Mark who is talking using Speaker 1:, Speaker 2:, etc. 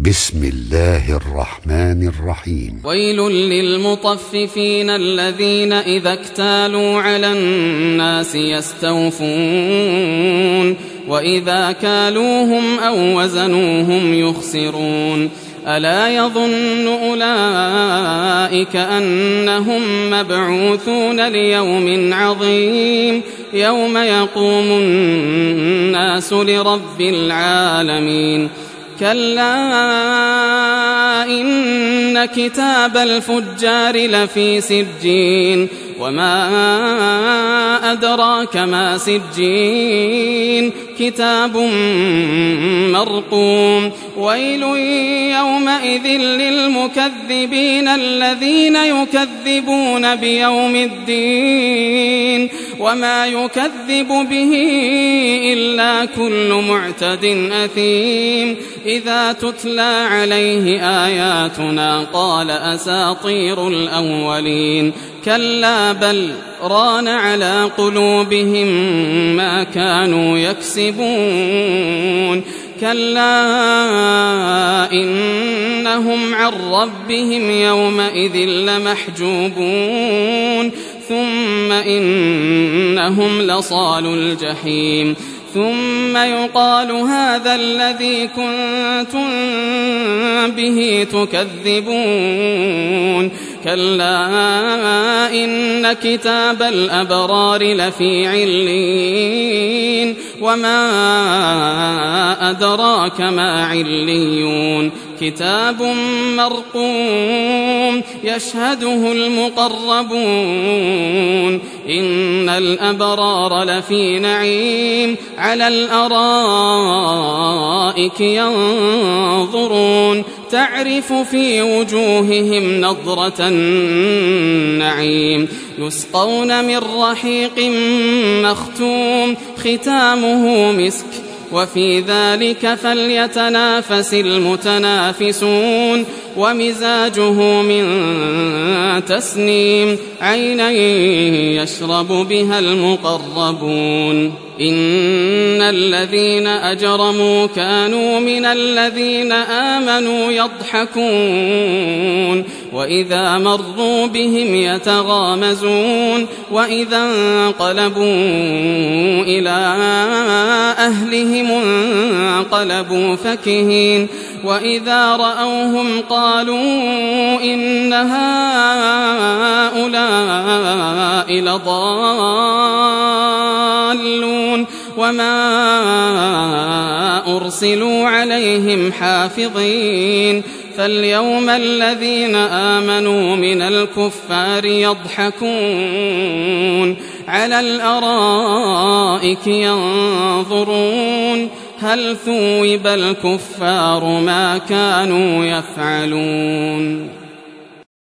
Speaker 1: بسم الله الرحمن الرحيم.
Speaker 2: ويل للمطففين الذين إذا اكتالوا على الناس يستوفون وإذا كالوهم أو وزنوهم يخسرون. ألا يظن أولئك أنهم مبعوثون ليوم عظيم يوم يقوم الناس لرب العالمين. كلا إن كتاب الفجار لفي سجين وما أدراك ما سجين كتاب مرقوم. ويل يومئذ للمكذبين الذين يكذبون بيوم الدين وما يكذب به إلا كل معتد أثيم. إذا تتلى عليه آياتنا قال أساطير الأولين. كلا بل ران على قلوبهم ما كانوا يكسبون. كلا إنهم عن ربهم يومئذ لمحجوبون. ثم إنهم لصال الجحيم. ثم يقال هذا الذي كنتم به تكذبون. كلا إن كتاب الأبرار لفي عليين وما أدراك ما عليون. كتاب مرقوم يشهده المقربون. إن الأبرار لفي نعيم على الأرائك ينظرون تعرف في وجوههم نضرة النعيم. يسقون من رحيق مختوم ختامه مسك وفي ذلك فليتنافس المتنافسون. ومزاجه من تسنيم عينا يشرب بها المقربون. إن الذين أجرموا كانوا من الذين آمنوا يضحكون وإذا مروا بهم يتغامزون. وإذا انقلبوا إلى أهلهم انقلبوا فكهين. وإذا رأوهم قالوا إن هؤلاء لضالون وما أرسلوا عليهم حافظين. فاليوم الذين آمنوا من الكفار يضحكون على الأرائك ينظرون هل ثوب الكفار ما كانوا يفعلون.